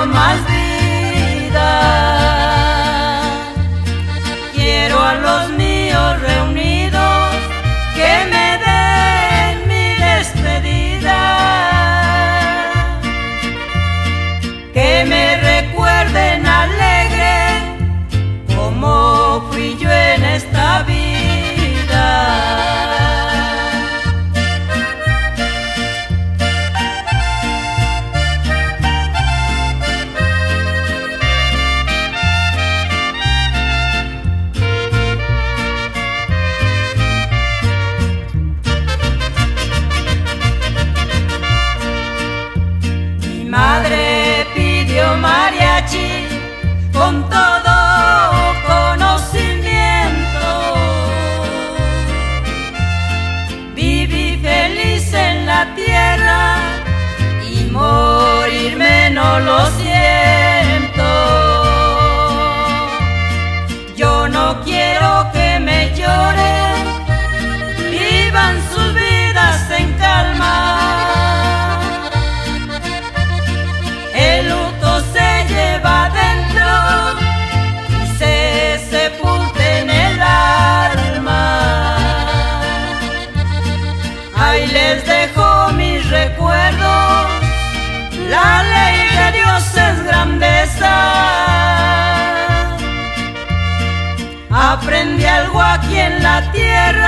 quiero más vida. Quiero a los míos reunidos que me den mi despedida, que me recuerden alegre como fui yo en esta vida. Mi madre pidió mariachi con todo conocimiento. Viví feliz en la tierra y morirme no lo siento. Yo no quiero que me lloren, vivan sus vidas en calma. El luto se lleva adentro y se sepulta en el alma. Ahí les dejo mis recuerdos, la ley de Dios es grandeza. Aprendí algo aquí en la tierra